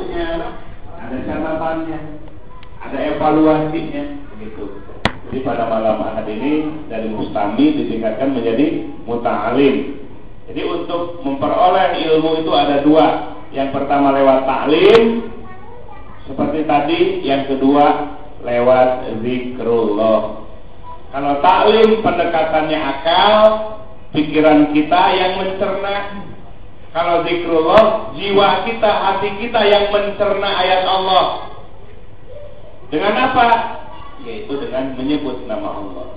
bukunya, ada catatannya, ada evaluasinya, begitu. Jadi pada malam ahad ini dari mustami ditingkatkan menjadi muta'alim. Jadi untuk memperoleh ilmu itu ada dua. Yang pertama lewat ta'lim seperti tadi, yang kedua lewat zikrullah. Kalau ta'lim pendekatannya akal, pikiran kita yang mencerna. Kalau zikrullah, jiwa kita, hati kita yang mencerna ayat Allah. Dengan apa? Yaitu dengan menyebut nama Allah.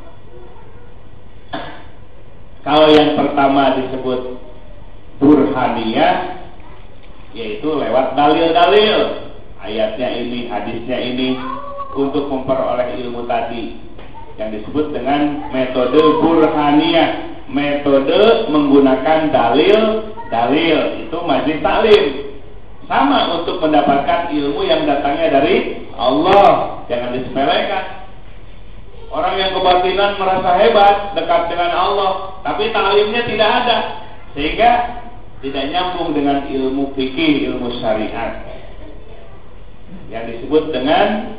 Kalau yang pertama disebut burhaniyah, yaitu lewat dalil-dalil, ayatnya ini, hadisnya ini, untuk memperoleh ilmu tadi, yang disebut dengan metode burhaniyah, metode menggunakan dalil-dalil, itu majlis taklim. Sama untuk mendapatkan ilmu yang datangnya dari Allah, jangan disepelekan. Orang yang kebatinan merasa hebat, dekat dengan Allah, tapi taklimnya tidak ada, sehingga tidak nyambung dengan ilmu fikih, ilmu syariat, yang disebut dengan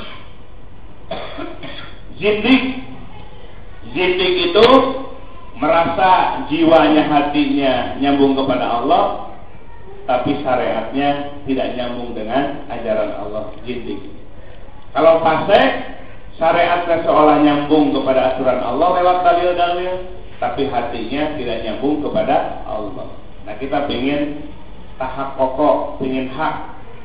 zindik. Zindik itu merasa jiwanya, hatinya nyambung kepada Allah, tapi syariatnya tidak nyambung dengan ajaran Allah. Zindik. Kalau fasik, syariatnya seolah nyambung kepada aturan Allah lewat dalil-dalil, tapi hatinya tidak nyambung kepada Allah. Nah, kita pengen tahap pokok, pengen hak.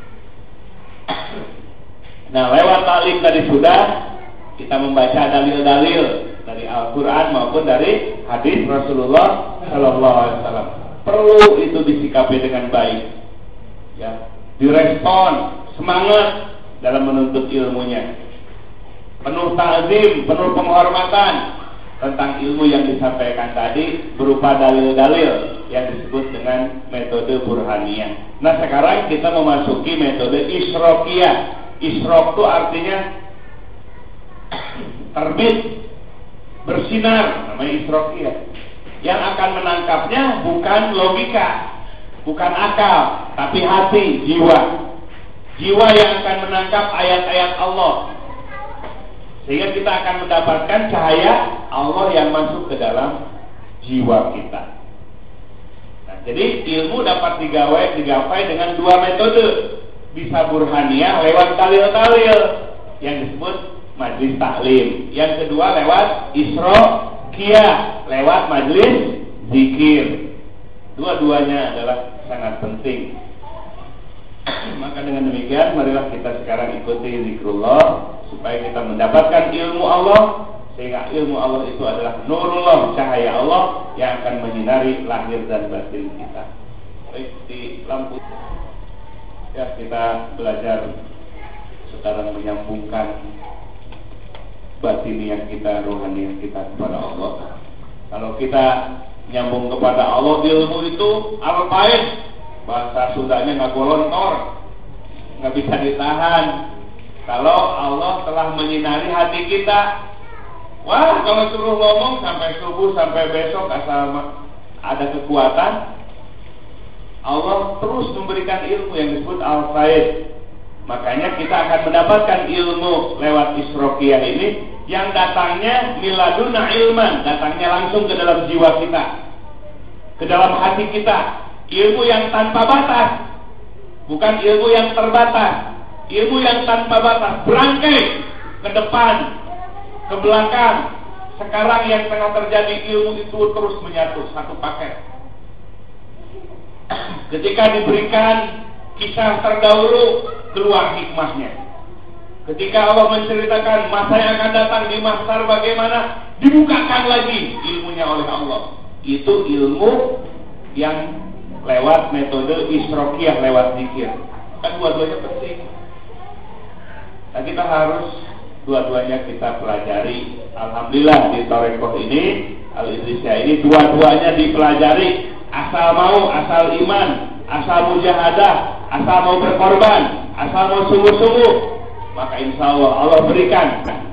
Nah, lewat taklim tadi sudah kita membaca dalil-dalil dari Al-Quran maupun dari hadis Rasulullah Sallallahu Alaihi Wasallam. Perlu itu disikapi dengan baik, ya, direspon, semangat dalam menuntut ilmunya, penuh ta'zim, penuh penghormatan tentang ilmu yang disampaikan tadi berupa dalil-dalil yang disebut dengan metode burhaniyah. Nah, sekarang kita memasuki metode isyrokiyah. Isyrok itu artinya terbit, bersinar, namanya isyrokiyah. Yang akan menangkapnya bukan logika, bukan akal, tapi hati, jiwa. Jiwa yang akan menangkap ayat-ayat Allah, sehingga kita akan mendapatkan cahaya Allah yang masuk ke dalam jiwa kita. Nah, jadi ilmu dapat digapai dengan dua metode. Bisa burhaniyah lewat dalil-dalil yang disebut majlis taklim. Yang kedua lewat isyrokiyah, lewat majlis zikir. Dua-duanya adalah sangat penting. Maka dengan demikian marilah kita sekarang ikuti zikrullah supaya kita mendapatkan ilmu Allah, sehingga ilmu Allah itu adalah nurullah, cahaya Allah yang akan menyinari lahir dan batin kita. Baik, di lampu ya, kita belajar sekarang menyambungkan batiniah kita, rohaniah kita kepada Allah. Kalau kita nyambung kepada Allah, ilmu itu al-faid, bahasa Sundanya nggak golontor, nggak bisa ditahan. Kalau Allah telah menyinari hati kita, wah, kalau suruh ngomong sampai subuh, sampai besok, asal ada kekuatan, Allah terus memberikan ilmu yang disebut al-faid. Makanya kita akan mendapatkan ilmu lewat isyrokiyah ini, yang datangnya miladuna ilman, datangnya langsung ke dalam jiwa kita, ke dalam hati kita. Ilmu yang tanpa batas, bukan ilmu yang terbatas. Ilmu yang tanpa batas, berangkai ke depan, ke belakang. Sekarang yang tengah terjadi, ilmu itu terus menyatu, satu paket. Ketika diberikan kisah terdahulu, keluar hikmahnya. Ketika Allah menceritakan masa yang akan datang di mahsyar bagaimana, dibukakan lagi ilmunya oleh Allah. Itu ilmu yang lewat metode isyrokiyah, lewat zikir. Kan dua-duanya penting. Nah, kita harus dua-duanya kita pelajari. Alhamdulillah di Thariqah ini, Al-Idrisiyah ini, dua-duanya dipelajari. Asal mau, asal iman, asal mujahadah, asal mau berkorban, asal mau sungguh-sungguh, maka insya Allah Allah berikan